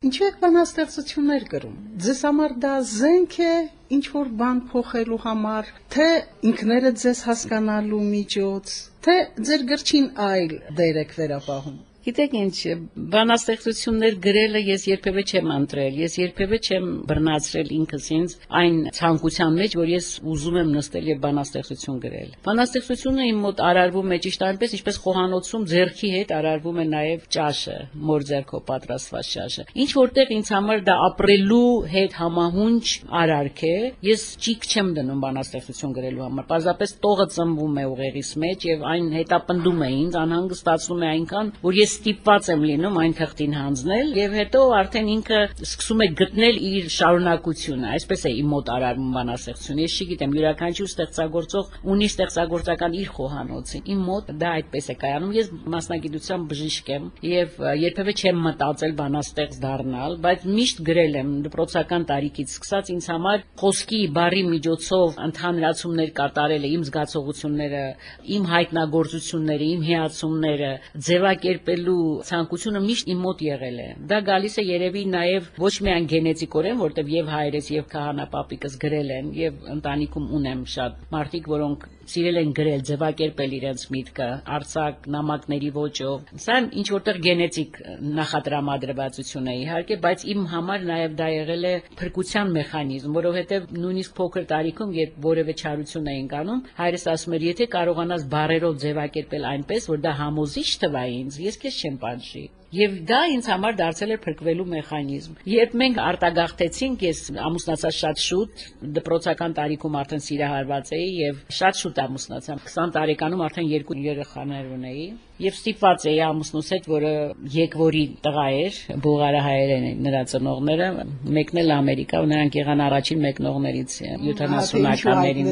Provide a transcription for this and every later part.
Ինչու եք բանաստեղծություններ գրում։ Ձեզ համար դա զենք է ինչ որ բան փոխելու համար, թե ինքներդ ձեզ հասկանալու միջոց, թե ձեր գրչին այլ դեր եք վերապահում։ Գիտեք ինչ, բանաստեղծություններ գրելը ես երբևէ չեմ ընտրել, ես երբևէ չեմ բռնացրել ինքս ինձ այն ցանկության մեջ, որ ես ուզում եմ նստել եւ բանաստեղծություն գրել։ Բանաստեղծությունը իմ մոտ արարվում է ճիշտ այնպես, ինչպես խոհանոցում ձեռքի հետ արարվում է նաեւ ճաշը, մոր ձեռքով պատրաստված ճաշը։ Ինչ որտեղ ինձ համար դա ապրելու հետ համահունչ արարք է, ես ճիք չեմ դնում բանաստեղծություն գրելու համար։ Պարզապես տողը ծնվում է ուղեղիս մեջ եւ այն հետապնդում է ինձ, անհանգստացնում է այնքան, որ ես ստիպված եմ լինում այն թղթին հանձնել եւ հետո արդեն ինքը սկսում է գտնել իր շարունակությունը, այսպես է իմ մոտ արարվում բանաստեղծությունը։ Ես չգիտեմ, յուրաքանչյուր ստեղծագործող ունի ստեղծագործական իր խոհանոցը։ Իմ մոտ դա այդպես է կայանում։ Ես մասնագիտությամբ բժիշկ եմ եւ երբեւե չեմ մտածել բանաստեղծ դառնալ, բայց միշտ գրել եմ դպրոցական տարիքից սկսած ինձ համար խոսքի բառի միջոցով ընդհանրացումներ կատարելը, իմ զգացողությունները, իմ հայտնագործությունները, իմ հիացումները ձևակերպելու ցանկությունը միշտ իմ մոտ եղել է։ Դա գալիս է երևի նաև ոչ միայն գենետիկորեն, որտեղ եւ հայրս եւ քահանապապիկս գրել են եւ ընտանիքում ունեմ շատ մարդիկ, որոնք սիրել են գրել, ձևակերպել իրենց միտքը, արձակ, նամակների ոճով։ Սա ինչ որտեղ գենետիկ նախատրամադրվածություն է իհարկե, բայց իմ համար նաև դա եղել է փրկության մեխանիզմ, որովհետև նույնիսկ փոքր տարիքում, երբ որևէ չարություն էինք անում, հայրս ասում էր, եթե կարողանաս բառերով ձևակերպել այնպես, որ դա համոզիչ թվա ինձ, ես քեզ չեմ պատժի։ Եվ դա ինձ համար դարձել էր փրկվելու մեխանիզմ։ Երբ մենք արտագաղթեցինք, ես ամուսնացա շատ շուտ, դպրոցական տարիքում արդեն սիրահարված էի եւ շատ շուտ ամուսնացա։ 20 տարեկանում արդեն 2 երեխաներ ունեի եւ ստիպված էի ամուսնուս հետ, որը եկվորի տղա էր, բուլղարահայեր են նրա ծնողները, մեկն էլ Ամերիկա, ու նրանք եղան առաջին մեկնողներից 70-ականներին։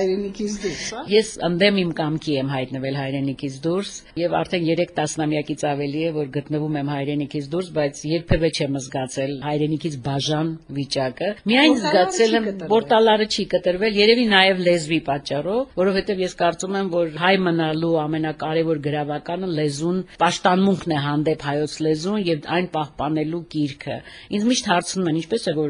Ես ընդդեմ իմ կամքի եմ հայտնվել հայրենիքից դուրս եւ արդեն 3 տասնամյակից ավելի է, որ գտնվում եմ հայրենիքից դուրս, բայց երբևէ չեմ զգացել հայրենիքից բաժան վիճակը։ Միայն զգացել եմ, որ տալարը չի կտրվել, երևի նաեւ լեզվի պատճառով, որովհետեւ ես կարծում եմ, որ հայ մնալու ամենակարևոր գրավականը լեզուն, պաշտամունքն է հանդեպ հայոց լեզուն եւ այն պահպանելու գիրքը։ Ինձ միշտ հարցնում են, ինչպես է, որ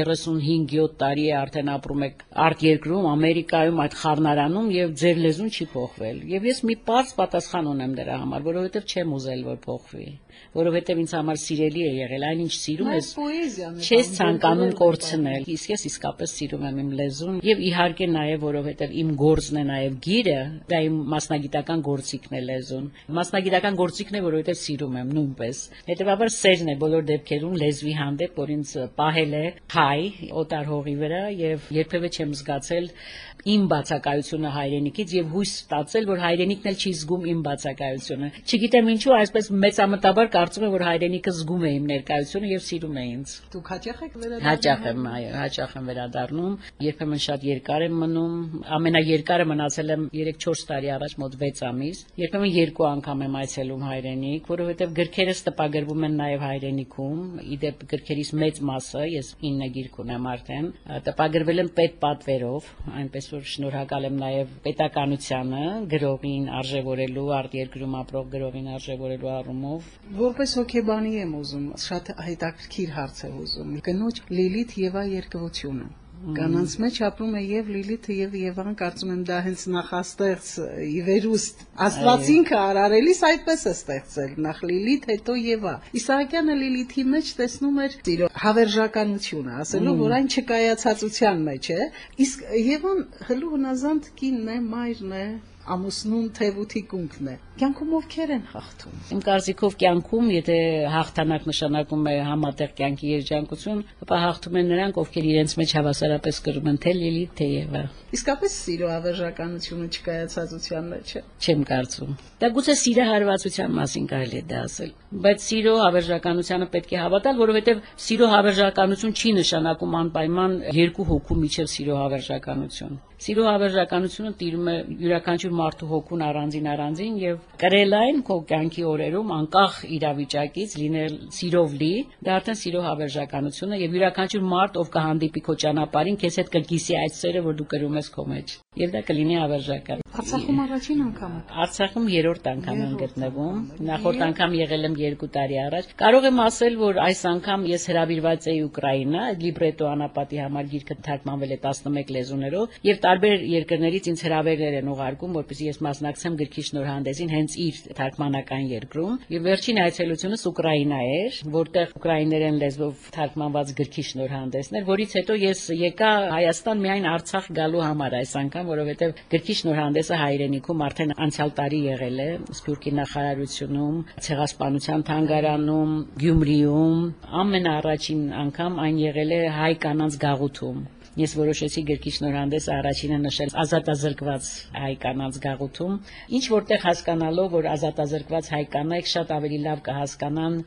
35-7 տարի է արդեն ապրում եք արտերկրում, Ամերիկայում, այդ խառնարանում եւ ձեր լեզուն չի փոխվել։ Եվ ես մի պարզ պատասխան ունեմ դրա համար, որովհետեւ չեմ ուզել, որ փոխվի, որովհետեւ ինձ համար սիրելի է եղել, այնինչ սիրում ես, չես ցանկանում կորցնել։ Իսկ ես իսկապես սիրում եմ իմ լեզուն եւ իհարկե նաեւ որովհետեւ իմ գործն է նաեւ գիրը, դա իմ մասնագիտական գործիքն է լեզուն։ Մասնագիտական գործիքն է, որովհետեւ սիրում եմ նույնպես։ Հետեւաբար սերն է բոլոր դեպքերում լեզվի հանդեպ, որ ինձ պահել է հայ օտար հողի վրա եւ երբեւե չեմ զգացել իմ բացակայությունը հայրենիքից եւ հույս ստացել, որ հայրենիքն էլ չի զգում իմ բացակայությունը։ Չգիտեմ ինչու, այսպես մեծամտաբար կարծում եմ, որ հայրենիքը զգում է իմ ներկայությունը եւ սիրում է ինձ։ Դուք հաճախ եք վերադառնում։ Հաճախ եմ, այո, հաճախ եմ վերադառնում, երբեմն շատ երկար եմ մնում, ամենաերկարը մնացել եմ 3-4 տարի առաջ, մոտ 6 ամիս, երբեմն 2 անգամ եմ այցելում հայրենիք, որովհետեւ գրքերս տպագրվում են նաեւ հայրենիքում, իդեպ գրքերիս մեծ մասը, ես 9 գիրք ունեմ արդեն, տպագրվել են պետպատվերով, այնպես որ շնորհակալ եմ նաեւ պետականությանը, գրողին արժևորելու, արտերկրում ապրող գրողին արժևորելու առումով։ Որպես հոգեբանի եմ ուզում, շատ հետաքրքիր հարց է ուզում։ Կնոջ Լիլիթ Եվա երկվությունը։ Կանանց մեջ ապրում է եւ Լիլիթը եւ Եվան, կարծում եմ դա հենց նախաստեղծ ի վերուստ Աստված ինքը արարելիս այդպես է ստեղծել, նախ Լիլիթ, հետո Եվա։ Իսահակյանը Լիլիթի մեջ տեսնում էր սիրո հավերժականությունը, ասելով, որ այն չկայացածության մեջ է, իսկ Եվան հլու հնազանդ կինն է, մայրն է, ամուսնուն թևութի կունքն է։ Կյանքում ովքեր են հաղթում։ Իմ կարծիքով կյանքում, եթե հաղթանակ նշանակում է համատեղ կյանքի երջանկություն, ապա հաղթում են նրանք, ովքեր իրենց մեջ հավասարապես կրում են թե Լիլիթ, թե Եվա։ Իսկապես սիրո հավերժականությունը չկայացածության մեջ է։ Չեմ կարծում։ Դա գուցե սիրահարվածության մասին կարելի է դա ասել, բայց սիրո հավերժականությանը պետք է հավատալ, որովհետև սիրո հավերժականություն չի նշանակում անպայման երկու հոգու միջև սիրո հավերժականություն։ Սիրո հավերժականությունը տիրում է յուրաքանչյուր մարդու հոգուն առանձին եւ կրել այն քո կյանքի օրերում անկախ իրավիճակից լինել սիրով լի, դա արդեն սիրո հավերժականություն է եւ յուրաքանչյուր մարդ, ով կհանդիպի քո ճանապարհին, քեզ հետ կգիսի այդ սերը, որ դու կրում ես քո մեջ, եւ դա կլինի հավերժական։ Արցախում առաջին անգամ եք։ Արցախում երրորդ անգամ եմ գտնվում։ Նախորդ անգամ եղել եմ 2 տարի առաջ։ Կարող եմ ասել, որ այս անգամ ես հրավիրված էի Ուկրաինա, լիբրետո անապատի համար գիրքը թարգմանվել է 11 լեզուներով, եւ տարբեր երկրներից ինձ հրավերներ են ուղարկում, որպեսզի ես մասնակցեմ գրքի շնորհանդեսին հենց իր թարգմանական երկրում։ Եվ վերջին այցելությունս Ուկրաինա էր, որտեղ ուկրաիներեն լեզվով թարգմանված գրքի շնորհանդեսն էր, որից հետո ես եկա Հայաստան միայն Արցախ գալու համար այս անգամ, որովհետեւ գրքի շնորհանդեսը հայրենիքում արդեն անցյալ տարի եղել է Սփյուռքի նախարարությունում, ցեղասպանության թանգարանում, Գյումրիում, ամենաառաջին անգամ այն եղել է հայ կանանց գաղութում։ Ես որոշեցի գրքի շնորհանդեսը առաջինը նշել ազատազրկված հայ կանանց գաղութում, ինչ որտեղ հասկանալով, որ ազատազրկված հայ կանայք շատ ավելի լավ կհասկանան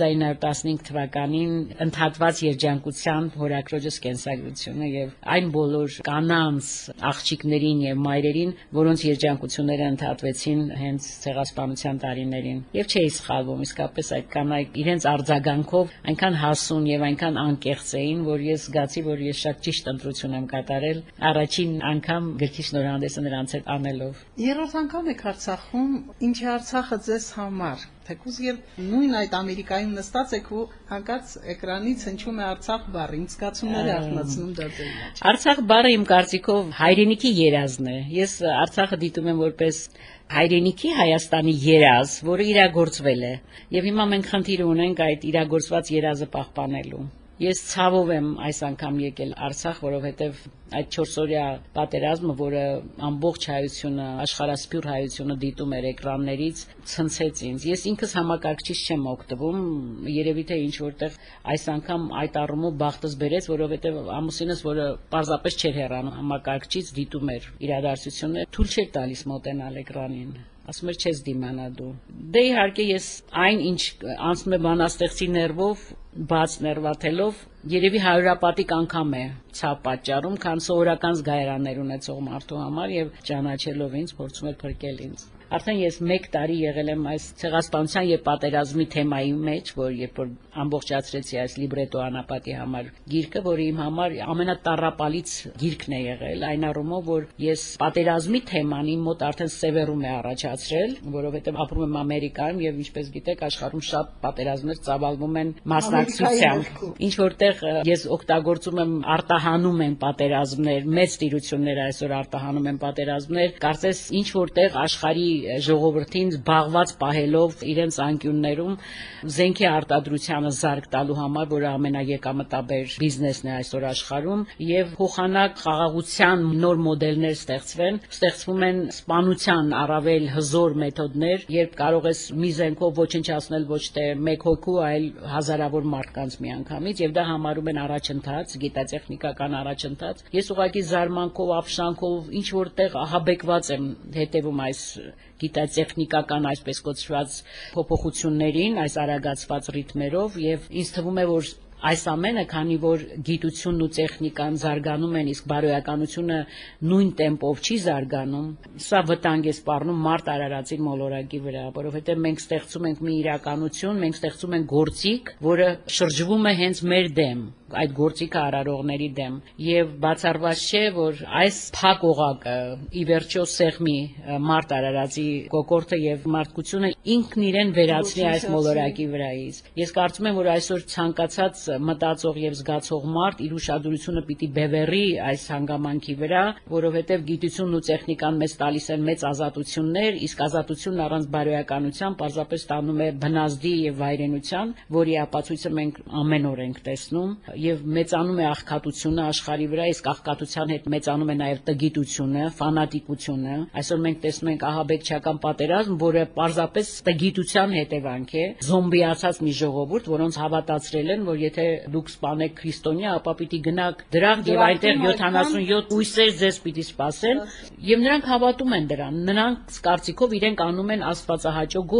1915 թվականին ընդհատված երջանկության հորաքրոջս կենսագրությունը եւ այն բոլոր կանանց աղջիկներին եւ մայրերին, որոնց երջանկությունները ընդհատվեցին հենց ցեղասպանության տարիներին։ Եվ չէի սխալվում, իսկապես այդ կանայք իրենց արձագանքով այնքան հասուն եւ այնքան անկեղծ էին, որ ես զգացի, որ ես շատ ճիշտ ընտրություն եմ կատարել առաջին անգամ գրքի շնորհանդեսը նրանց հետ անելով։ Երրորդ անգամ եք Արցախում, ինչ է Արցախը ձեզ համար։ Թեկուզ երբ նույն այդ Ամերիկայում նստած եք ու հանկարծ էկրանից հնչում է Արցախ բառը, ինձ զգացումներ արտնացնում դա ձեր մեջ։ Արցախ բառը իմ կարծիքով հայրենիքի երազն է։ Ես Արցախը դիտում եմ որպես հայրենիքի Հայաստանի երազ, որը իրագործվել է։ Եվ հիմա մենք խնդիր ունենք այդ իրագործված երազը պահպանելու։ Ես ցավով եմ այս անգամ եկել Արցախ, որովհետև այդ 4-օրյա պատերազմը, որը ամբողջ հայությունը, աշխարհասփյուռ հայությունը դիտում էր էկրաններից, ցնցեց ինձ։ Ես ինքս համակարգչից չեմ օգտվում, երևի թե ինչ որտեղ այս անգամ այդ առումով բախտս բերեց, որովհետև ամուսինս, որը պարզապես չէր հեռանում համակարգչից, դիտում էր իրադարձությունները, թույլ չէր տալիս մոտենալ էկրանին։ Ասում էր չես դիմանա դու։ Դե իհարկե ես այն ինչ անցնում է բանաստեղծի ներվով, բաց ներվաթելով, երևի հարյուրապատիկ անգամ է ցավ պատճառում, քան սովորական զգայարաններ ունեցող մարդու համար եւ ճանաչելով ինձ փորձում էր փրկել ինձ։ Արդեն ես 1 տարի եղել եմ այս ցեղասպանության եւ պատերազմի թեմայի մեջ, որ երբ որ ամբողջացրեցի այս լիբրետո անապատի համար գիրքը, որը իմ համար ամենատառապալից գիրքն է եղել, այն առումով, որ ես պատերազմի թեման իմ մոտ արդեն սևեռում է առաջացրել, որովհետեւ ապրում եմ Ամերիկայում եւ ինչպես գիտեք, աշխարհում շատ պատերազմներ ծավալվում են մասնակցությամբ։ Ինչ որտեղ ես օգտագործում եմ արտահանում են պատերազմներ, մեծ տիրություններ այսօր արտահանում են պատերազմներ, կարծես ինչ որտեղ աշխարհի ժողովրդին զբաղված պահելով իրենց անկյուններում զենքի արտադրությանը զարկ տալու համար, որը ամենաեկամտաբեր բիզնեսն է այսօր աշխարհում, եւ փոխանակ խաղաղության նոր մոդելներ ստեղծվում են սպանության առավել հզոր մեթոդներ, երբ կարող ես մի զենքով ոչնչացնել ոչ թե 1 հոգու, այլ հազարավոր մարդկանց միանգամից, եւ դա համարում են առաջընթաց, գիտատեխնիկական առաջընթաց։ Ես ուղղակի զարմանքով, ապշանքով ինչ որտեղ ահաբեկված եմ հետևում այս գիտատեխնիկական այսպես կոչված փոփոխություններին, այս արագացված ռիթմերով եւ ինձ թվում է, որ այս ամենը, քանի որ գիտությունն ու տեխնիկան զարգանում են, իսկ բարոյականությունը նույն տեմպով չի զարգանում, սա վտանգ է սպառնում մարդ արարածին մոլորակի վրա, որովհետև մենք ստեղծում ենք մի իրականություն, մենք ստեղծում ենք գործիք, որը շրջվում է հենց մեր դեմ, այդ գործիքը արարողների դեմ, եւ բացառված չէ, որ այս փակ օղակը ի վերջո սեղմի մարդ արարածի կոկորդը եւ մարդկությունը ինքն իրեն վերացնի այս մոլորակի վրայից։ Ես կարծում եմ, որ այսօր ցանկացած մտածող եւ զգացող մարդ իր ուշադրությունը պիտի բևեռի այս հանգամանքի վրա, որովհետեւ գիտությունն ու տեխնիկան մեզ տալիս են մեծ ազատություններ, իսկ ազատությունն առանց բարոյականության պարզապես տանում է բնազդի եւ վայրենության, որի ապացույցը մենք ամեն օր ենք տեսնում, եւ մեծանում է աղքատությունը աշխարհի վրա, իսկ աղքատության հետ մեծանում է նաեւ տգիտությունը, ֆանատիկությունը։ Այսօր մենք տեսնում ենք ահաբեկչական պատերազմ, որը պարզապես տգիտության հետևանք է, զոմբիացած մի ժողովուրդ, որոնց հավատացրել են, որ եթե դուք սպանեք քրիստոնյա, ապա պիտի գնաք դրախտ եւ այնտեղ 77 ույսեր ձեզ պիտի սպասեն, եւ նրանք հավատում են դրան։ Նրանք կարծիքով իրենք անում են աստվածահաճո գործ։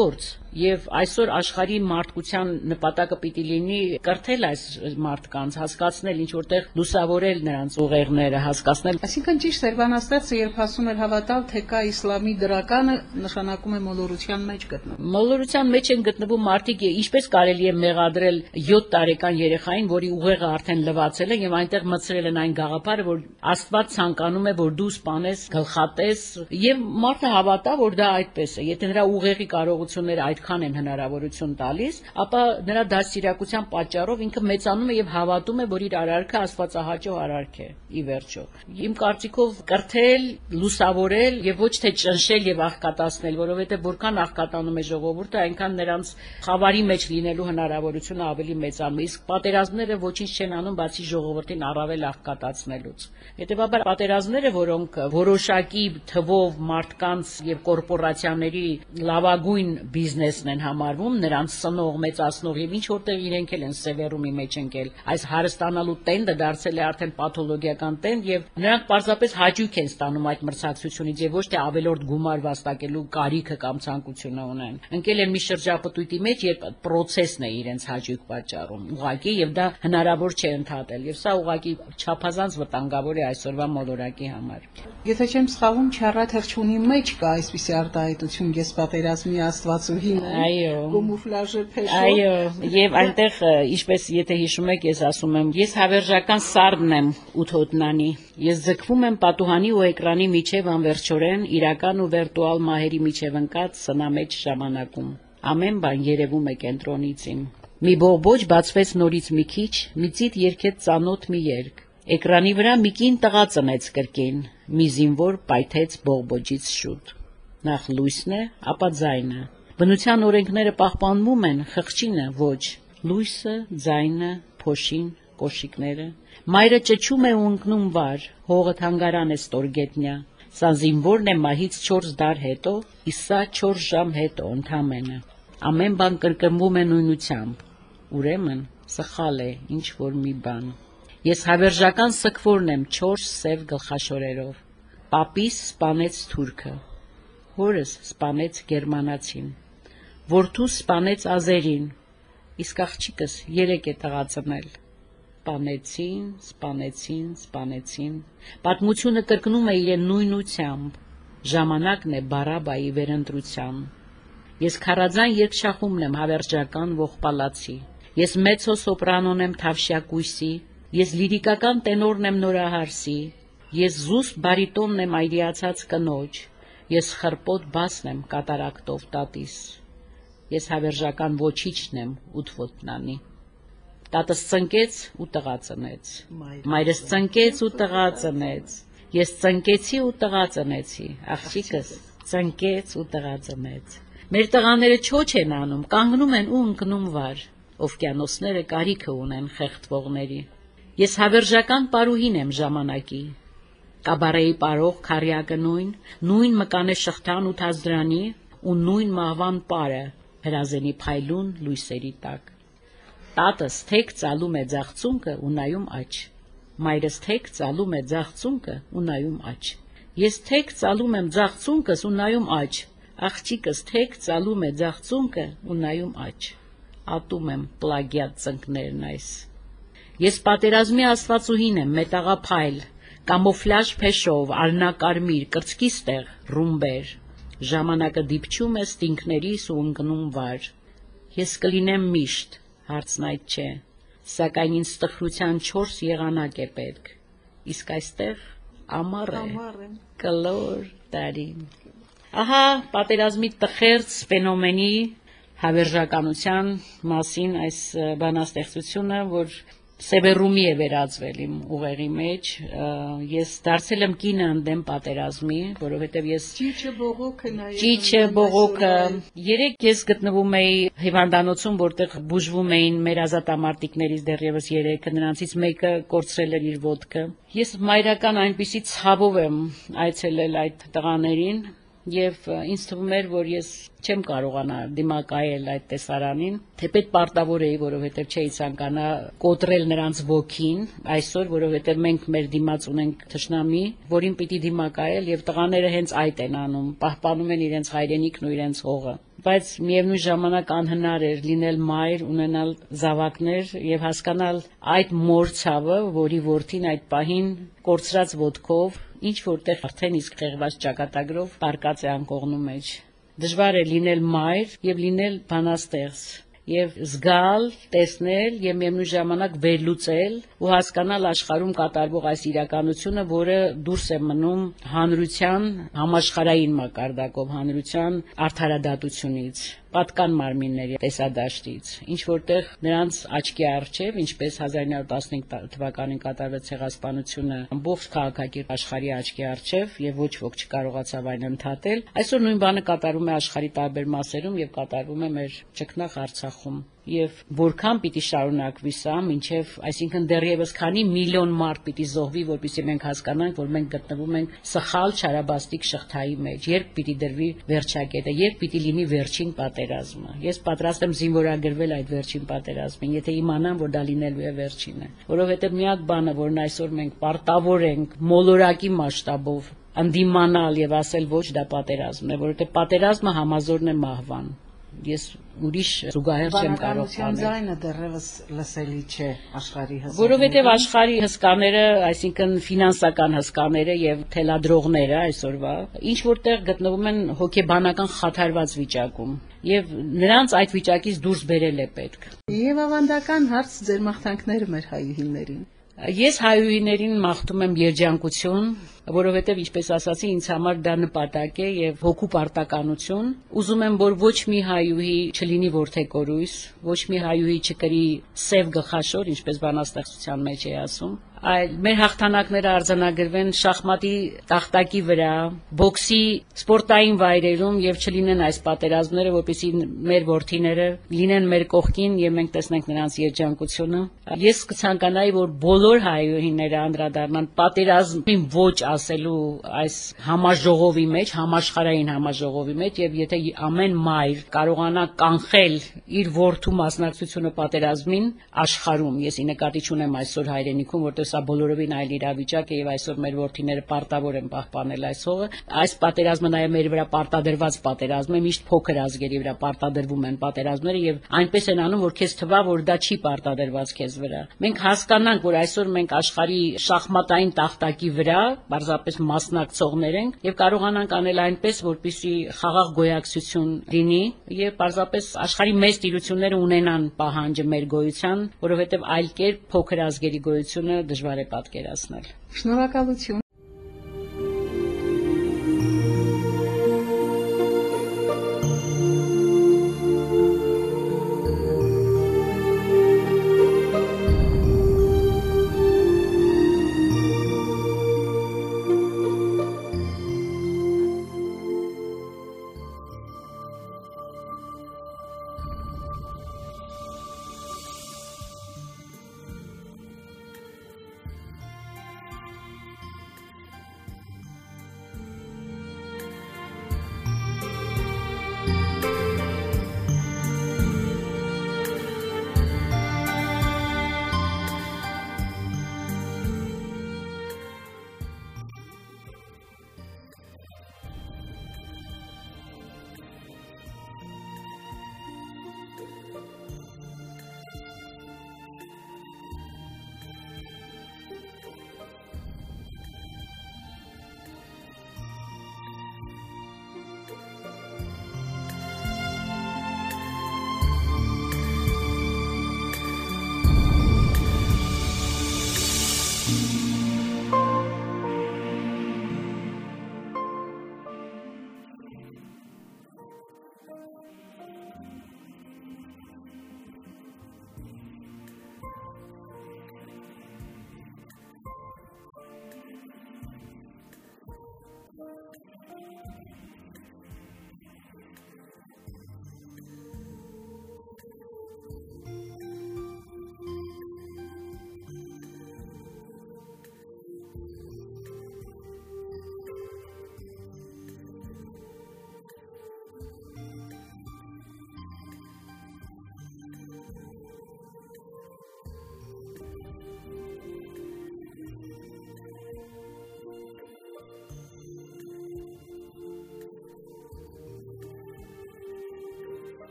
Եվ այսօր աշխարհի մարդկության նպատակը պիտի լինի կրթել այս մարդկանց, հասկացնել ինչ որտեղ լուսավորել նրանց ուղեղները, հասկացնել։ Այսինքն ճիշտ էր բանաստեղծը, երբ ասում էր հավատալ, թե կա իսլամի դրականը, նշանակում է մոլորության մեջ գտնվում։ Մոլորության մեջ են գտնվում մարդիկ, ինչպես կարելի է մեղադրել 7 տարեկան երեխային, որի ուղեղը արդեն լվացել է եւ այնտեղ մցրել են այն գաղափարը, որ Աստված ցանկանում է, որ դու սպանես, գլխատես, եւ մարդը հավատա, որ դա այդպես է։ Եթե նրա ուղեղի կարողությունները այդքան են հնարավորություն տալիս, ապա նրա դաստիարակության պատճառով ինքը մեծանում է եւ հավատում է, որ իր արարքը աստվածահաճո արարք է, ի վերջո։ Իմ կարծիքով կրթել, լուսավորել եւ ոչ թե ճնշել եւ աղքատացնել, որովհետեւ որքան աղքատանում է ժողովուրդը, այնքան նրանց խավարի մեջ լինելու հնարավորությունը ավելի մեծանում է։ Իսկ պատերազմները ոչինչ չեն անում, բացի ժողովրդին առավել աղքատացնելուց։ Հետևաբար պատերազմները, որոնք որոշակի թվով մարդկանց եւ կորպորացիաների լավագույն բիզնեսն են համարվում, նրանց սնող, մեծացնող եւ ինչ որտեղ իրենք են սևեռումի մեջ ընկել։ Այս հարստանալու տենդը դարձել է արդեն պաթոլոգիական տենդ եւ նրանք պարզապես հաճույք են ստանում այդ մրցակցությունից եւ ոչ թե ավելորդ գումար վաստակելու կարիքը կամ ցանկությունը ունեն։ Ընկել են մի շրջապտույտի մեջ, երբ process-ն է իրենց հաճույք պատճառում։ Ուղղակի եւ դա հնարավոր չէ ընդհատել եւ սա ուղղակի չափազանց վտանգավոր է այսօրվա մոլորակի համար։ Եթե չեմ սխալվում, Չառաթերչունի մեջ կա այսպիսի արտահայտություն, ես պատերազմի աստվածուհին եմ։ Այո։ Կոմուֆլաժը փեշով։ Այո, եւ այնտեղ, ինչպես եթե հիշում եք, ես ասում եմ, ես հավերժական սարդն եմ ութոտնանի։ Ես ձգվում եմ պատուհանի ու էկրանի միջև անվերջորեն իրական ու վիրտուալ մահերի միջև ընկած սնամեջ ժամանակում։ Ամեն բան երևում է կենտրոնից իմ։ Մի բողբոջ բացվեց նորից մի քիչ, մի ծիտ երգեց ծանոթ մի երգ։ Էկրանի վրա մի կին տղա ծնեց կրկին, մի զինվոր պայթեց բողբոջից շուտ։ Նախ լույսն է, ապա ձայնը։ Բնության օրենքները պահպանվում են, խղճինը ոչ։ Լույսը, ձայնը, փոշին, կոշիկները։ Մայրը ճչում է ու ընկնում վար, հողը թանգարան է ստորգետնյա։ Սա զինվորն է մահից 4 դար հետո, իսկ սա 4 ժամ հետո ընդամենը։ Ամեն բան կրկնվում է նույնությամբ։ Ուրեմն սխալ է ինչ որ մի բան։ Ես հավերժական սքվորն եմ 4 սև գլխաշորերով։ Պապիս սպանեց թուրքը, հորս սպանեց գերմանացին, որդուս սպանեց ազերին, իսկ աղջիկս 3 է տղա ծնել։ Սպանեցին, սպանեցին, սպանեցին։ Պատմությունը կրկնում է իրեն նույնությամբ։ Ժամանակն է Բարաբայի վերընտրության։ Ես քարաձայն երգշախումն եմ հավերժական ողբալացի։ Ես մեծո սոպրանոն եմ թավշյակույսի։ Ես լիրիկական տենորն եմ նորահարսի։ Ես զուսպ բարիտոնն եմ այրիացած կնոջ։ Ես խրպոտ բասն եմ կատարակտով տատիս։ Ես հավերժական ոչիչն եմ ութոտնանի։ Տատս ծնկեց ու տղա ծնեց։ Մայրս ծնկեց ու տղա ծնեց։ Ես ծնկեցի ու տղա ծնեցի։ Աղջիկս ծնկեց ու տղա ծնեց։ Մեր տղաները չոչ են անում, կանգնում են ու ընկնում վար։ Օվկիանոսները կարիքը ունեն խեղդվողների։ Ես հավերժական պարուհին եմ ժամանակի։ Կաբարեի պարող քարյակը նույն մկանե շղթան ու թազդրանի ու նույն մահվան պարը հրազենի փայլուն լույսերի տակ։ Տատս թեք ծալում է ձախցունքը ու նայում աջ։ Մայրս թեք ծալում է ձախցունքը ու նայում աջ։ Ես թեք ծալում եմ ձախցունքս ու նայում աջ։ Աղջիկս թեք ծալում է ձախցունքը ու նայում աջ։ Ատում եմ պլագիատ ծնկներն այս։ Ես պատերազմի աստվածուհին եմ, մետաղափայլ, կամոֆլաժ փեշով, արնակարմիր, կրծքիս տեղ, ռումբեր։ Ժամանակը դիպչում է ստինքներիս ու ընկնում վար։ Ես կլինեմ միշտ, հարցն այդ չէ, սակայն ինձ տխրության 4 եղանակ է պետք, իսկ այստեղ ամառ է, կլոր տարին։ Ահա պատերազմի տխերց ֆենոմենի հավերժականության մասին այս բանաստեղծությունը, որ սևեռումի է վերածվել իմ ուղեղի մեջ, ես դարձել եմ կինը ընդդեմ պատերազմի, որովհետև ես ճիչը բողոքը, երեք ես գտնվում էի հիվանդանոցում, որտեղ բուժվում էին մեր ազատամարտիկներից դեռևս 3-ը, նրանցից մեկը կորցրել էր իր ոտքը։ Ես մայրական այնպիսի ցավով եմ այցելել այդ տղաներին, եւ ինձ թվում էր, որ ես չեմ կարողանա դիմակայել այդ տեսարանին, թեպետ պարտավոր էի, որովհետեւ չէի ցանկանա կոտրել նրանց ոգին, այսօր, որովհետեւ մենք մեր դիմաց ունենք թշնամի, որին պիտի դիմակայել եւ տղաները հենց այդ են անում, պահպանում են իրենց հայրենիքն ու իրենց հողը։ բայց միևնույն ժամանակ անհնար էր լինել մայր, ունենալ զավակներ եւ հասկանալ այդ մոր ցավը, որի որդին այդ պահին կորցրած ոտքով ինչ որտեղ արդեն իսկ խեղված ճակատագրով պարկած է անկողնու մեջ։ Դժվար է լինել մայր եւ լինել բանաստեղծ եւ զգալ, տեսնել եւ միևնույն ժամանակ վերլուծել ու հասկանալ աշխարհում կատարվող այս իրականությունը, որը դուրս է մնում հանրության համաշխարհային մակարդակով, հանրության արդարադատությունից, պատկան մարմինների տեսադաշտից, ինչ որտեղ նրանց աչքի առջև, ինչպես 1915 թվականին կատարվեց ցեղասպանությունը ամբողջ քաղաքակիրթ աշխարհի աչքի առջև եւ ոչ ոք չկարողացավ այն ընդհատել, այսօր նույն բանը կատարվում է աշխարհի տարբեր մասերում եւ կատարվում է մեր ճգնախ Արցախում։ Եվ որքան պիտի շարունակվի սա, մինչև, այսինքն դեռևս քանի միլիոն մարդ պիտի զոհվի, որպեսզի մենք հասկանանք, որ մենք գտնվում ենք սխալ չարաբաստիկ շղթայի մեջ, երբ պիտի դրվի վերջակետը, երբ պիտի լինի վերջին պատերազմը։ Ես պատրաստ եմ զինվորագրվել այդ վերջին պատերազմին, եթե իմանամ, որ դա լինելու է վերջինը, որովհետև միակ բանը, որն այսօր մենք պարտավոր ենք մոլորակի մասշտաբով ընդդիմանալ եւ ասել ոչ, դա պատերազմն է, որովհետև պատերազմը համազորն է մահվան։ Ես ուրիշ զուգահեռ չեմ կարող անել։ Ձայնը դեռևս լսելի չէ աշխարհի հսկաները։ Որովհետև աշխարհի հսկաները, այսինքն ֆինանսական հսկաները եւ թելադրողները այսօրվա, ինչ որտեղ գտնվում են հոգեբանական խաթարված վիճակում եւ նրանց այդ վիճակից դուրս բերել է պետք։ Եվ ավանդական հարց ձեր մաղթանքները մեր հայուհիներին։ Ես հայուհիներին մաղթում եմ երջանկություն, որովհետև ինչպես ասացի, ինձ համար դա նպատակ է եւ հոգու պարտականություն։ Ուզում եմ, որ ոչ մի հայուհի չլինի որդեկորույս, ոչ մի հայուհի չկրի սև գլխաշոր, ինչպես բանաստեղծության մեջ է ասում, այլ մեր հաղթանակները արձանագրվեն շախմատի տախտակի վրա, բոքսի սպորտային վայրերում եւ չլինեն այս պատերազմները, որպեսզի մեր որդիները լինեն մեր կողքին եւ մենք տեսնենք նրանց երջանկությունը։ Ես կցանկանայի, որ բոլոր հայուհիները անդրադառնան պատերազմին ոչ ասելու այս համաժողովի մեջ, համաշխարհային համաժողովի մեջ եւ եթե ամեն մայր կարողանա կանխել իր որդու մասնակցությունը պատերազմին աշխարհում, ես ի նկատի չունեմ այսօր հայրենիքում, որտեղ սա բոլորովին այլ իրավիճակ է եւ այսօր մեր որդիները պարտավոր են պահպանել այս հողը։ Այս պատերազմը նաեւ մեր վրա պարտադրված պատերազմ է, միշտ փոքր ազգերի վրա պարտադրվում են պատերազմները եւ այնպես են անում, որ քեզ թվա, որ դա չի պարտադրված քեզ վրա։ Մենք հասկանանք, որ այսօր մենք աշխարհի շախմատային տախտակի վրա բարձրապես մասնակցողներ ենք եւ կարողանանք անել այնպես, որպեսզի խաղաղ գոյակցություն լինի եւ բարձրապես աշխարհի մեծ տիրությունները ունենան պահանջը մեր գոյության, որովհետեւ այլ կերպ փոքր ազգերի գոյությունը դժվար է պատկերացնել։ Շնորհակալություն։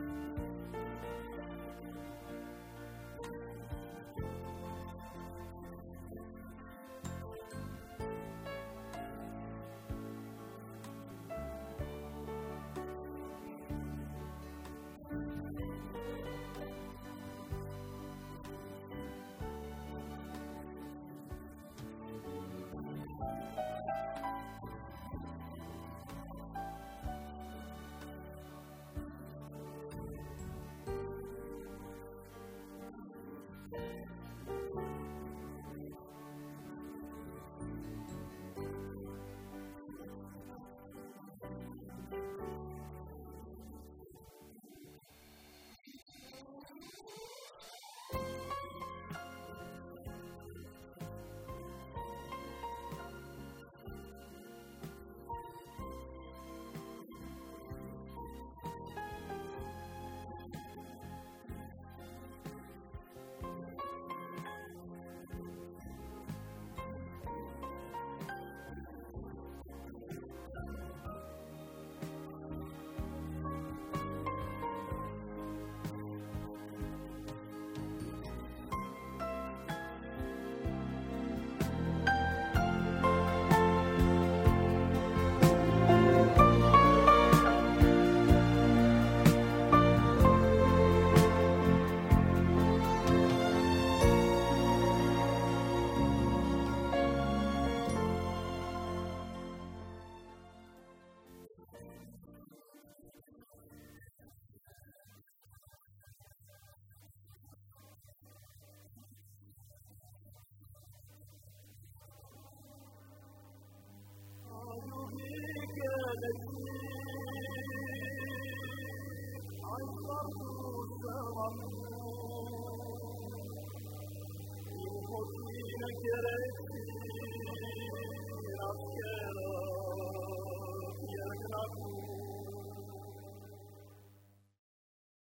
I love you so much.